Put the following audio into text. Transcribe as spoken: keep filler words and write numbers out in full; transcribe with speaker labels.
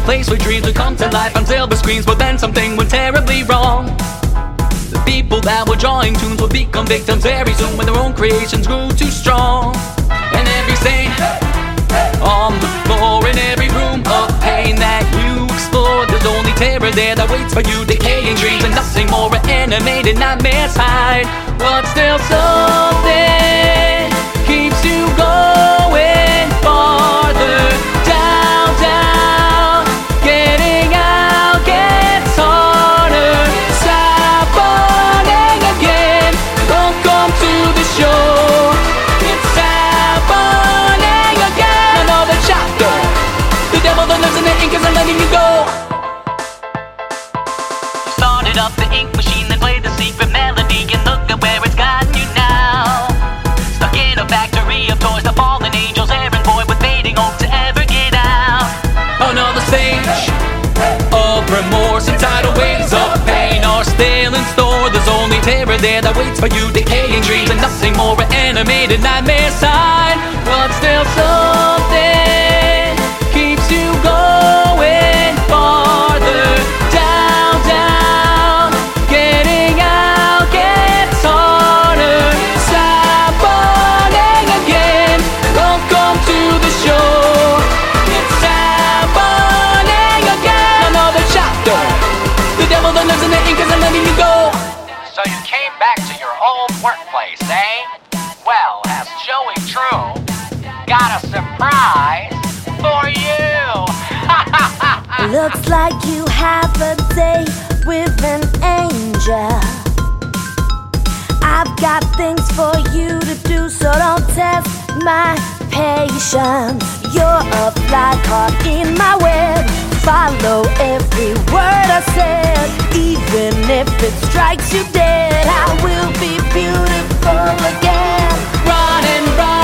Speaker 1: place where dreams would come to life on silver screens, but then something went terribly wrong. The people that were drawing tunes would become victims very soon when their own creations grew too strong. And every stain on the floor in every room of pain that you explore, there's only terror there that waits for you, decaying dreams and nothing more. Animated nightmares hide, but still something keeps you going farther down, down. Getting out gets harder. Stop running again. Welcome to the show. It's happening again. Another chapter. The devil that lives in the ink isn't letting you go. You started up the ink machine, then played the secret melody, and look at where it's gotten you now. Stuck in a factory of toys, the fallen angels, errand boy with fading hope to ever get out. Another stage of remorse and tidal waves of pain are still in store. There's only terror there that waits for you, decaying dreams and nothing more. Animated nightmare side, but still something keeps you going farther down, down. Getting out gets harder. Stop running again. Welcome to the show. It's happening again. Another chapter. The devil that lives in the ink isn't letting you go.
Speaker 2: So you came back to your old workplace, eh? Well, has Joey True got a surprise for you?
Speaker 3: Looks like you have a date with an angel. I've got things for you to do, so don't test my patience. You're a fly caught in my web. Follow every word I said. Even if it strikes you dead, I will be beautiful again.
Speaker 1: Run and run.